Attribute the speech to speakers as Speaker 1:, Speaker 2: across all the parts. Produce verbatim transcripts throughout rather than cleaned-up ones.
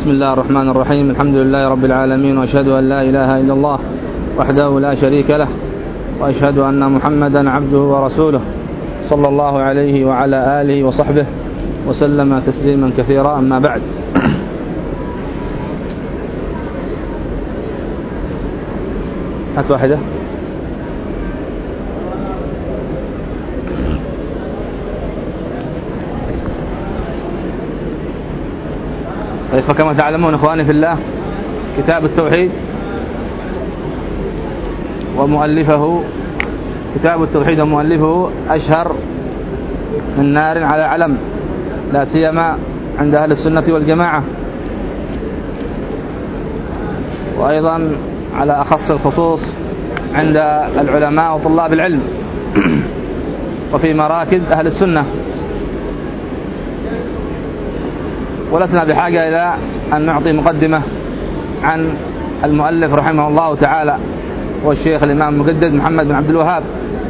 Speaker 1: بسم الله الرحمن الرحيم. الحمد لله رب العالمين، وأشهد أن لا إله إلا الله وحده لا شريك له، وأشهد أن محمدا عبده ورسوله صلى الله عليه وعلى آله وصحبه وسلم تسليما كثيرا. أما بعد، هات واحدة. فكما تعلمون إخواني في الله، كتاب التوحيد ومؤلفه كتاب التوحيد ومؤلفه أشهر من نار على علم، لا سيما عند أهل السنة والجماعة، وأيضا على أخص الخصوص عند العلماء وطلاب العلم وفي مراكز أهل السنة. ولسنا بحاجة إلى أن نعطي مقدمة عن المؤلف رحمه الله تعالى والشيخ الإمام المجدد محمد بن عبد الوهاب،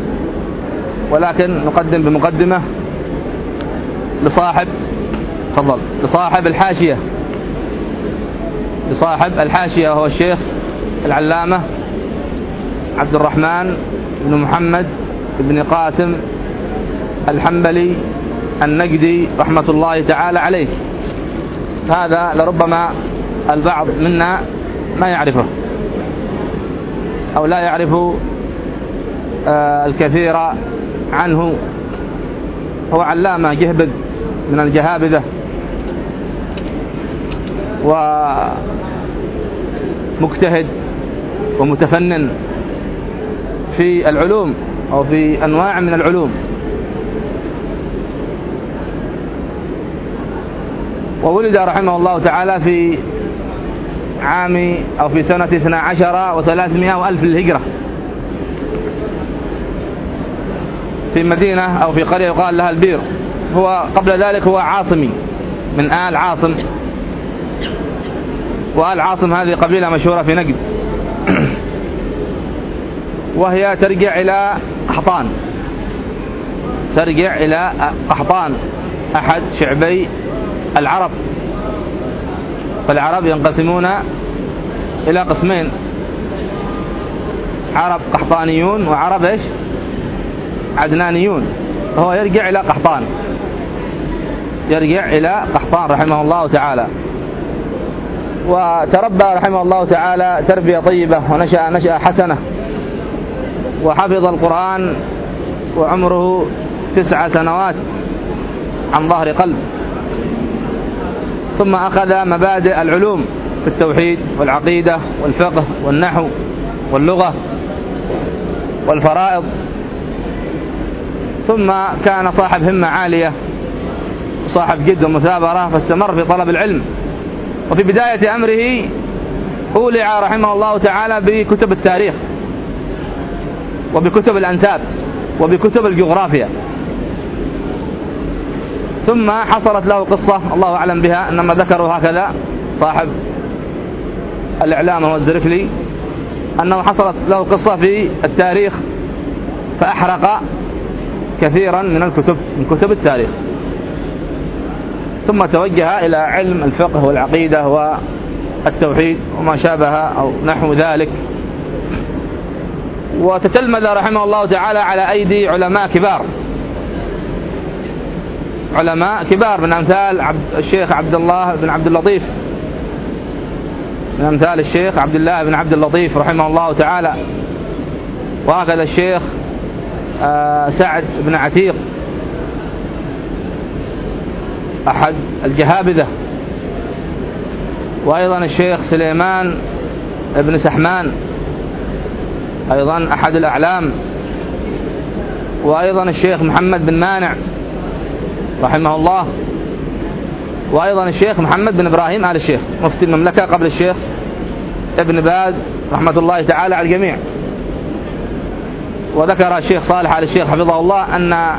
Speaker 1: ولكن نقدم بمقدمة لصاحب تفضل لصاحب الحاشية لصاحب الحاشية وهو الشيخ العلامة عبد الرحمن بن محمد بن قاسم الحنبلي النجدي رحمة الله تعالى عليه. هذا لربما البعض منا ما يعرفه أو لا يعرف الكثير عنه. هو علامة جهبذ من الجهابذة، ومجتهد ومتفنن في العلوم أو في أنواع من العلوم. وولد رحمه الله تعالى في عام أو في سنة اثنا عشر وثلاثمائة وألف للهجرة في مدينة أو في قرية يقال لها البير. هو قبل ذلك هو عاصمي من آل عاصم، وآل عاصم هذه قبيلة مشهورة في نجد، وهي ترجع إلى قحطان ترجع إلى قحطان أحد شعبي العرب. فالعرب ينقسمون إلى قسمين: عرب قحطانيون وعرب إيش عدنانيون. فهو يرجع إلى قحطان يرجع إلى قحطان رحمه الله تعالى، وتربى رحمه الله تعالى تربية طيبة، ونشأ نشأة حسنة، وحفظ القرآن وعمره تسع سنوات عن ظهر قلب. ثم أخذ مبادئ العلوم في التوحيد والعقيدة والفقه والنحو واللغة والفرائض. ثم كان صاحب همة عالية وصاحب جد ومثابرة، فاستمر في طلب العلم. وفي بداية أمره أولع رحمه الله تعالى بكتب التاريخ وبكتب الأنساب وبكتب الجغرافيا. ثم حصلت له قصة الله أعلم بها، إنما ذكروا هكذا صاحب الإعلام هو الزركلي، أنه حصلت له قصة في التاريخ فأحرق كثيرا من الكتب من كتب التاريخ، ثم توجه إلى علم الفقه والعقيدة والتوحيد وما شابه أو نحو ذلك. وتتلمذ رحمه الله تعالى على أيدي علماء كبار علماء كبار من أمثال عبد الشيخ عبد الله بن عبد اللطيف من أمثال الشيخ عبد الله بن عبد اللطيف رحمه الله تعالى، وهكذا الشيخ سعد بن عتيق أحد الجهابذة، وأيضا الشيخ سليمان بن سحمان أيضا أحد الأعلام، وأيضا الشيخ محمد بن مانع رحمه الله، وأيضا الشيخ محمد بن إبراهيم آل الشيخ مفتي المملكة قبل الشيخ ابن باز رحمة الله تعالى على الجميع. وذكر الشيخ صالح آل الشيخ حفظه الله أن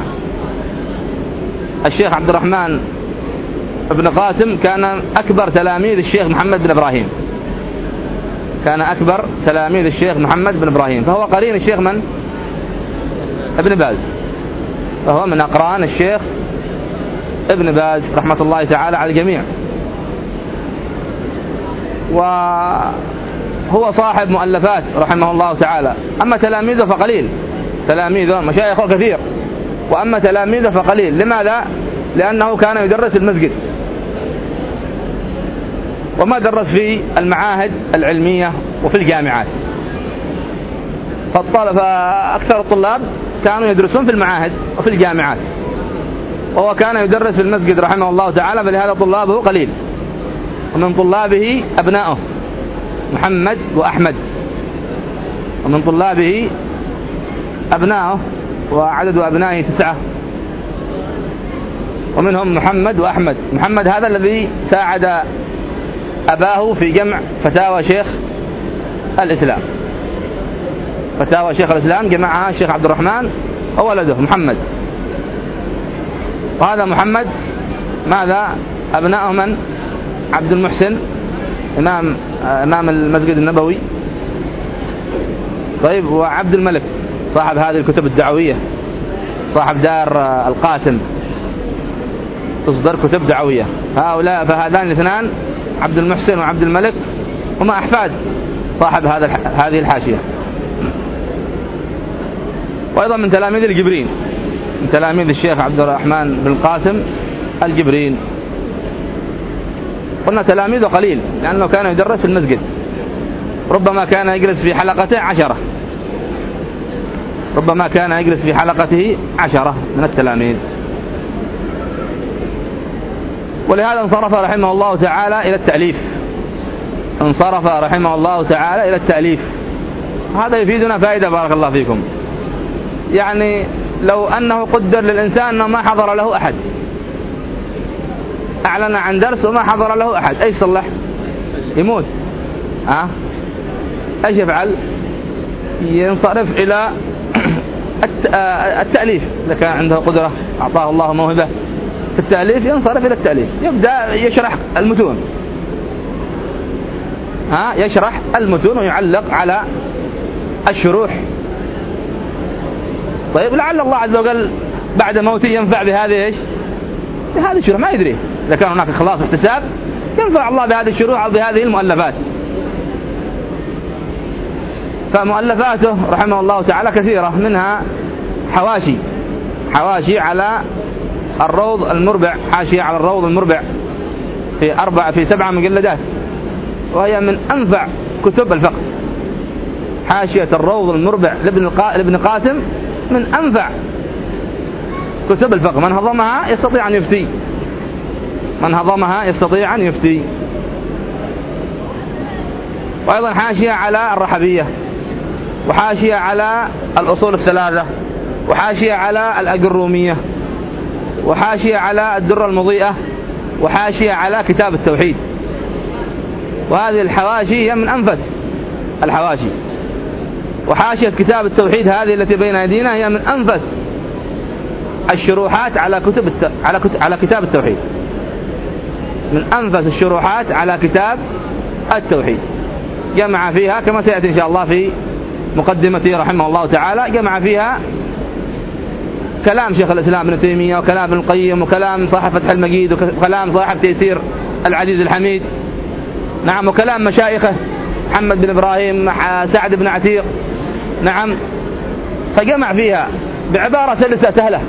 Speaker 1: الشيخ عبد الرحمن بن قاسم كان أكبر تلاميذ الشيخ محمد بن إبراهيم كان أكبر تلاميذ الشيخ محمد بن إبراهيم فهو قرين الشيخ من؟ ابن باز، فهو من أقران الشيخ ابن باز رحمة الله تعالى على الجميع. وهو صاحب مؤلفات رحمه الله تعالى. أما تلاميذه فقليل، تلاميذه مشايخه كثير، وأما تلاميذه فقليل. لماذا؟ لأنه كان يدرس المسجد وما درس في المعاهد العلمية وفي الجامعات. فأكثر الطلاب كانوا يدرسون في المعاهد وفي الجامعات، وهو كان يدرس في المسجد رحمه الله تعالى، فلهذا طلابه قليل. ومن طلابه أبناؤه محمد وأحمد، ومن طلابه أبناؤه وعدد أبنائه تسعة، ومنهم محمد وأحمد. محمد هذا الذي ساعد أباه في جمع فتاوى شيخ الإسلام، فتاوى شيخ الإسلام جمعها الشيخ عبد الرحمن وولده محمد. وهذا محمد ماذا؟ أبناءه من؟ عبد المحسن إمام إمام المسجد النبوي، طيب، وعبد الملك صاحب هذه الكتب الدعوية، صاحب دار القاسم تصدر كتب دعوية. هؤلاء فهذان الاثنان عبد المحسن وعبد الملك هما أحفاد صاحب هذا هذه الحاشية. وأيضا من تلاميذ الجبرين، من تلاميذ الشيخ عبد الرحمن بن القاسم الجبرين. قلنا تلاميذه قليل لأنه كان يدرس في المسجد، ربما كان يجلس في حلقته عشرة، ربما كان يجلس في حلقته عشرة من التلاميذ. ولهذا انصرف رحمه الله تعالى إلى التأليف، انصرف رحمه الله تعالى إلى التأليف. هذا يفيدنا فائدة بارك الله فيكم. يعني لو أنه قدر للإنسان أنه ما حضر له أحد، أعلن عن درس وما حضر له أحد، أيش صلح؟ يموت. أه؟ أيش يفعل؟ ينصرف إلى التأليف. إذا كان عنده قدرة أعطاه الله موهبة في التأليف ينصرف إلى التأليف، يبدأ يشرح المتون، ها يشرح المتون ويعلق على الشروح. طيب لعل الله عز وجل بعد موته ينفع بهذه ايش؟ بهذه الشروح، ما يدري إذا كان هناك إخلاص واحتساب ينفع الله بهذه الشروح أو بهذه المؤلفات. فمؤلفاته رحمه الله تعالى كثيرة، منها حواشي، حواشي على الروض المربع، حاشية على الروض المربع في أربع في سبعة مجلدات، وهي من أنفع كتب الفقه. حاشية الروض المربع لابن قاسم من أنفع كتب الفقه، من هضمها يستطيع أن يفتي، من هضمها يستطيع أن يفتي. وأيضا حاشية على الرحبية، وحاشية على الأصول الثلاثة، وحاشية على الأجرومية، وحاشية على الدرة المضيئة، وحاشية على كتاب التوحيد. وهذه الحواشي هي من أنفس الحواشي. وحاشية كتاب التوحيد هذه التي بين أيدينا هي من أنفس الشروحات على كتب الت... على كت... على كتاب التوحيد، من أنفس الشروحات على كتاب التوحيد. جمع فيها كما سيأتي إن شاء الله في مقدمته رحمه الله تعالى، جمع فيها كلام شيخ الإسلام ابن تيمية، وكلام ابن القيم، وكلام صاحب فتح المجيد، وكلام صاحب تيسير العزيز الحميد، نعم، وكلام مشايخه محمد بن إبراهيم، سعد بن عتيق، نعم. فجمع فيها بعبارة سلسة سهلة،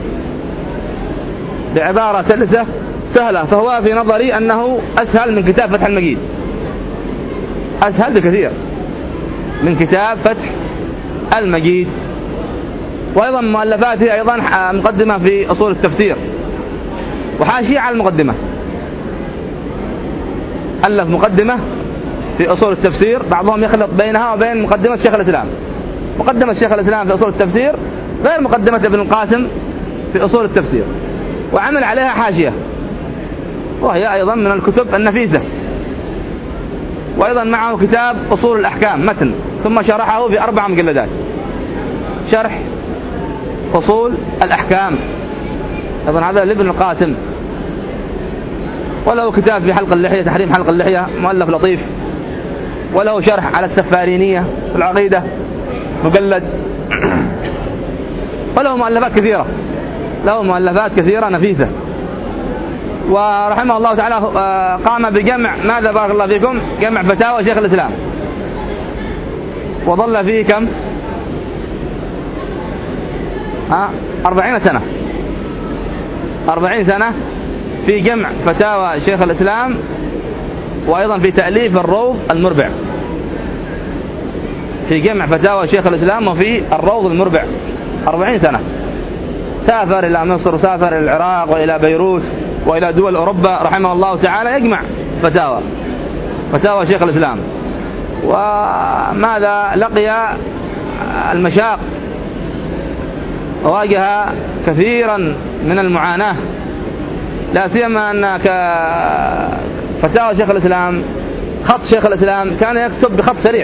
Speaker 1: بعبارة سلسة سهلة، فهو في نظري أنه أسهل من كتاب فتح المجيد، أسهل بكثير من كتاب فتح المجيد. وأيضا مؤلفاته أيضا مقدمة في أصول التفسير، وحاشية على المقدمة، ألف مقدمة في أصول التفسير، بعضهم يخلط بينها وبين مقدمة شيخ الإسلام. مقدمة شيخ الإسلام في أصول التفسير غير مقدمة ابن القاسم في أصول التفسير، وعمل عليها حاشية، وهي أيضا من الكتب النفيسة. وأيضا معه كتاب أصول الأحكام متن، ثم شرحه في أربع مجلدات، شرح أصول الأحكام، أيضا هذا لابن القاسم. وله كتاب في حلق اللحية، تحريم حلق اللحية، مؤلف لطيف. وله شرح على السفارينية في العقيدة مجلد. وله مؤلفات كثيرة، له مؤلفات كثيرة نفيسة. ورحمه الله تعالى قام بجمع ماذا بارك الله فيكم؟ جمع فتاوى شيخ الإسلام، وظل فيه كم؟ ها أربعين سنة أربعين سنة في جمع فتاوى شيخ الإسلام، وأيضا في تأليف الروض المربع، في جمع فتاوى شيخ الإسلام وفي الروض المربع أربعين سنة. سافر إلى مصر، سافر إلى العراق وإلى بيروت وإلى دول أوروبا رحمه الله تعالى يجمع فتاوى فتاوى شيخ الإسلام. وماذا لقي المشاق، واجه كثيرا من المعاناة، لا سيما أن فتاوى شيخ الإسلام خط شيخ الإسلام كان يكتب بخط سريع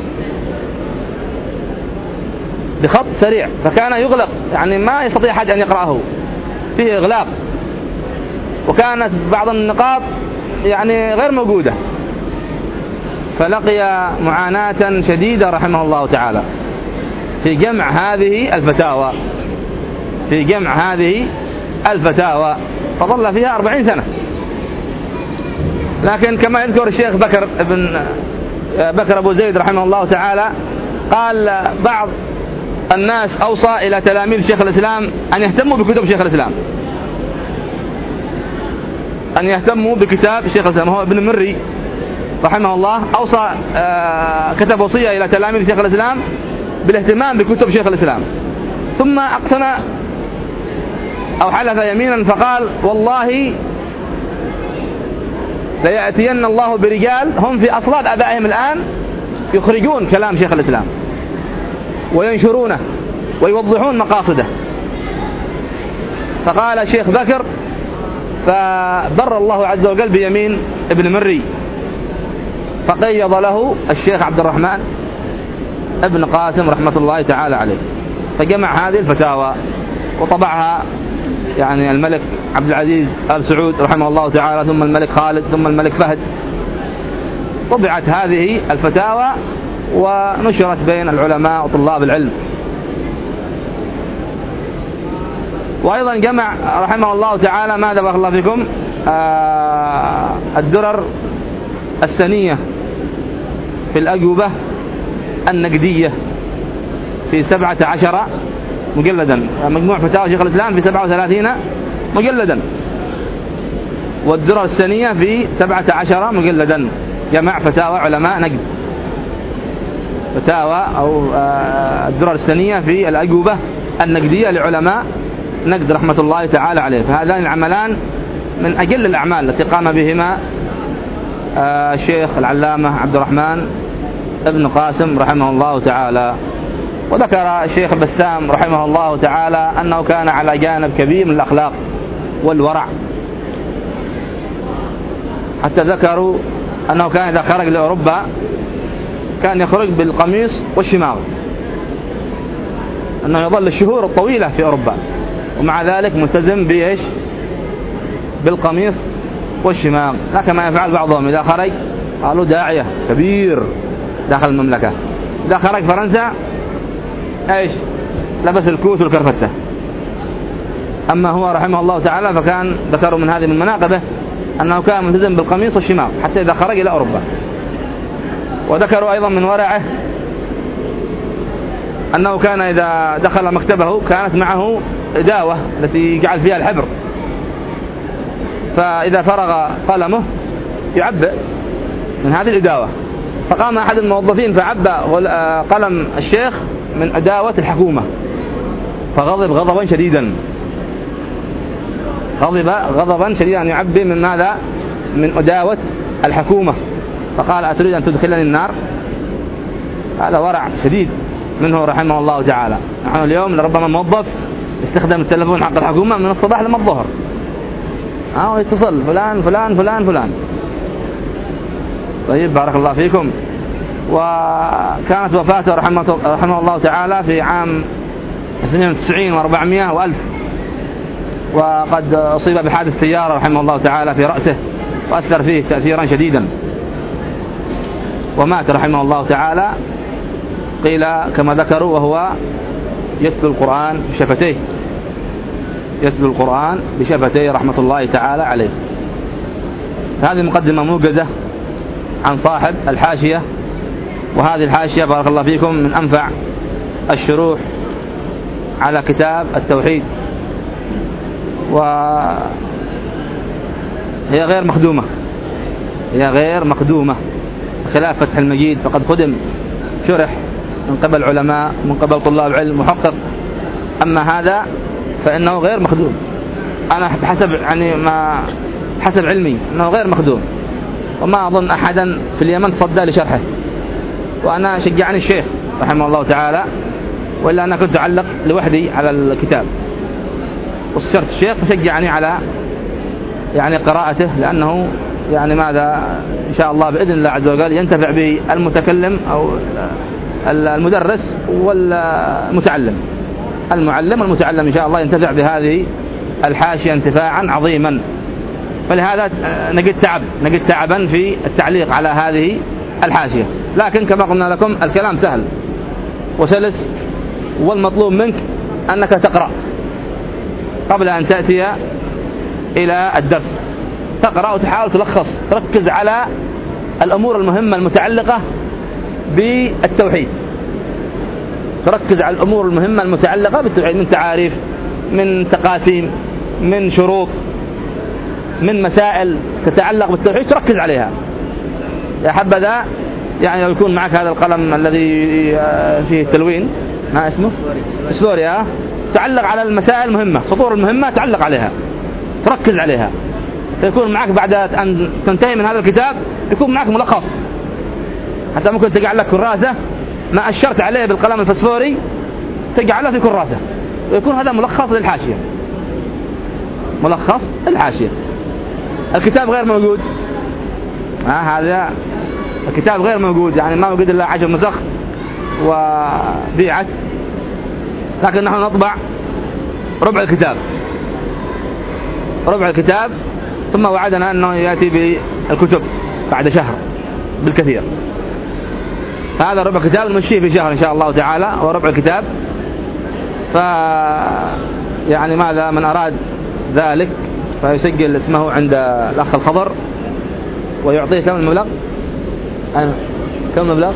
Speaker 1: بخط سريع فكان يغلق، يعني ما يستطيع أحد أن يقرأه، فيه إغلاق، وكانت بعض النقاط يعني غير موجودة، فلقي معاناة شديدة رحمه الله تعالى في جمع هذه الفتاوى في جمع هذه الفتاوى فظل فيها أربعين سنة. لكن كما يذكر الشيخ بكر ابن بكر أبو زيد رحمه الله تعالى قال بعض الناس أوصى إلى تلاميذ شيخ الإسلام أن يهتموا بكتب شيخ الإسلام أن يهتموا بكتاب شيخ الإسلام. هو ابن مري رحمه الله أوصى آه كتب وصية إلى تلاميذ شيخ الإسلام بالاهتمام بكتب شيخ الإسلام، ثم أقسم أو حلف يمينا فقال والله ليأتين الله برجال هم في أصلاب أبائهم الآن يخرجون كلام شيخ الإسلام وينشرونه ويوضحون مقاصده. فقال الشيخ بكر فبر الله عز وجل بيمين ابن مري، فقيض له الشيخ عبد الرحمن ابن قاسم رحمة الله تعالى عليه، فجمع هذه الفتاوى وطبعها يعني الملك عبد العزيز آل سعود رحمه الله تعالى، ثم الملك خالد، ثم الملك فهد. طبعت هذه الفتاوى ونشرت بين العلماء وطلاب العلم. وأيضا جمع رحمه الله تعالى ماذا بارك الله فيكم آه الدرر السنية في الأجوبة النقدية في سبعة عشر مجلدا، مجموع فتاوى شيخ الإسلام في سبعة وثلاثين مجلدا، والدرر السنية في سبعة عشر مجلدا، جمع فتاوى علماء نقد، فتاوى أو الدرر السنية في الأجوبة النقدية لعلماء نقد رحمة الله تعالى عليه. فهذان العملان من أجل الأعمال التي قام بهما الشيخ العلامة عبد الرحمن ابن قاسم رحمه الله تعالى. وذكر الشيخ بسام رحمه الله تعالى أنه كان على جانب كبير من الأخلاق والورع، حتى ذكروا أنه كان إذا خرج لأوروبا كان يخرج بالقميص والشماغ، أنه يظل الشهور الطويلة في أوروبا ومع ذلك ملتزم بإيش؟ بالقميص والشماغ، لا كما يفعل بعضهم إذا خرج قالوا داعية كبير داخل المملكة، إذا خرج فرنسا ايش؟ لبس الكوت والكرفتة. أما هو رحمه الله تعالى فكان ذكروا من هذه من مناقبه أنه كان ملتزم بالقميص والشماغ حتى إذا خرج إلى أوروبا. وذكروا أيضا من ورعه أنه كان إذا دخل مكتبه كانت معه إداوة التي يجعل فيها الحبر، فإذا فرغ قلمه يعبئ من هذه الإداوة، فقام أحد الموظفين فعبى قلم الشيخ من أداوة الحكومة فغضب غضبا شديدا غضب غضبا شديدا أن يعبي من ماذا؟ من أداوة الحكومة، فقال أتريد أن تدخلني النار؟ هذا ورع شديد منه رحمه الله تعالى. نحن اليوم لربما موظف استخدم التلفون حق الحكومة من الصباح لما الظهر، أو يتصل فلان فلان فلان فلان. طيب بارك الله فيكم. وكانت وفاته رحمه, رحمه الله تعالى في عام اثنين وتسعين وأربعمائة وألف، وقد أصيب بحادث سيارة رحمه الله تعالى في رأسه وأثر فيه تأثيرا شديدا، ومات رحمه الله تعالى قيل كما ذكروا وهو يتلو القرآن بشفتيه. يتلو القرآن بشفتيه رحمة الله تعالى عليه. هذه مقدمة موجزة عن صاحب الحاشية، وهذه الحاشية بارك الله فيكم من أنفع الشروح على كتاب التوحيد، وهي غير مخدومة، هي غير مخدومة خلاف فتح المجيد، فقد خدم شرح من قبل علماء من قبل طلاب علم محقق، أما هذا فإنه غير مخدوم. أنا بحسب يعني ما حسب علمي أنه غير مخدوم، وما أظن أحدا في اليمن تصدى لشرحه، وأنا شجعني الشيخ رحمه الله تعالى، وإلا أنا كنت أعلق لوحدي على الكتاب، واستشرت الشيخ فشجعني على يعني قراءته، لأنه يعني ماذا إن شاء الله بإذن الله عز وجل ينتفع به المتكلم أو المدرس والمتعلم، المعلم والمتعلم إن شاء الله ينتفع بهذه الحاشية انتفاعا عظيما. فلهذا نجد تعب نجد تعبا في التعليق على هذه الحاشية، لكن كما قلنا لكم الكلام سهل وسلس، والمطلوب منك أنك تقرأ قبل أن تأتي إلى الدرس، تقرأ وتحاول تلخص، تركز على الأمور المهمة المتعلقة بالتوحيد، تركز على الأمور المهمة المتعلقة بالتوحيد، من تعاريف، من تقاسيم، من شروط، من مسائل تتعلق بالتوحيد تركز عليها. يا حبذا يعني لو يكون معك هذا القلم الذي فيه التلوين، ما اسمه سلوريا، تعلق على المسائل المهمة، سطور المهمة تعلق عليها، تركز عليها، يكون معك بعد أن تنتهي من هذا الكتاب يكون معك ملخص، حتى ممكن تجعل لك كراسة ما أشرت عليه بالقلم الفسفوري تجعله في كراسة، ويكون هذا ملخص للحاشية، ملخص الحاشية. الكتاب غير موجود، آه هذا الكتاب غير موجود، يعني ما وجد إلا عشر نسخ وبيعت، لكن نحن نطبع ربع الكتاب ربع الكتاب ثم وعدنا أنه يأتي بالكتب بعد شهر بالكثير. هذا ربع الكتاب نمشيه في شهر إن شاء الله تعالى، وربع الكتاب. ف يعني ماذا من أراد ذلك فيسجل اسمه عند الأخ الخضر ويعطيه كم المبلغ؟ أنا كم المبلغ؟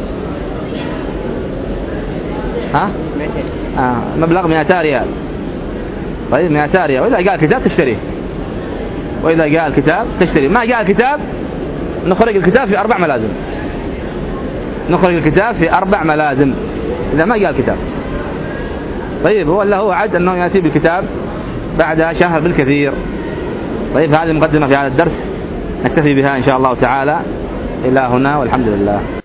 Speaker 1: ها؟ آه مبلغ مئتي ريال. طيب مئتي ريال، وإذا جاء الكتاب تشتريه، وإذا جاء الكتاب تشتري. ما جاء الكتاب نخرج الكتاب في أربع ملازم، نخرج الكتاب في أربع ملازم إذا ما جاء الكتاب. طيب هو اللي هو وعد أنه يأتي بالكتاب بعد شهر بالكثير. طيب هذه مقدمة في هذا الدرس، نكتفي بها إن شاء الله تعالى إلى هنا، والحمد لله.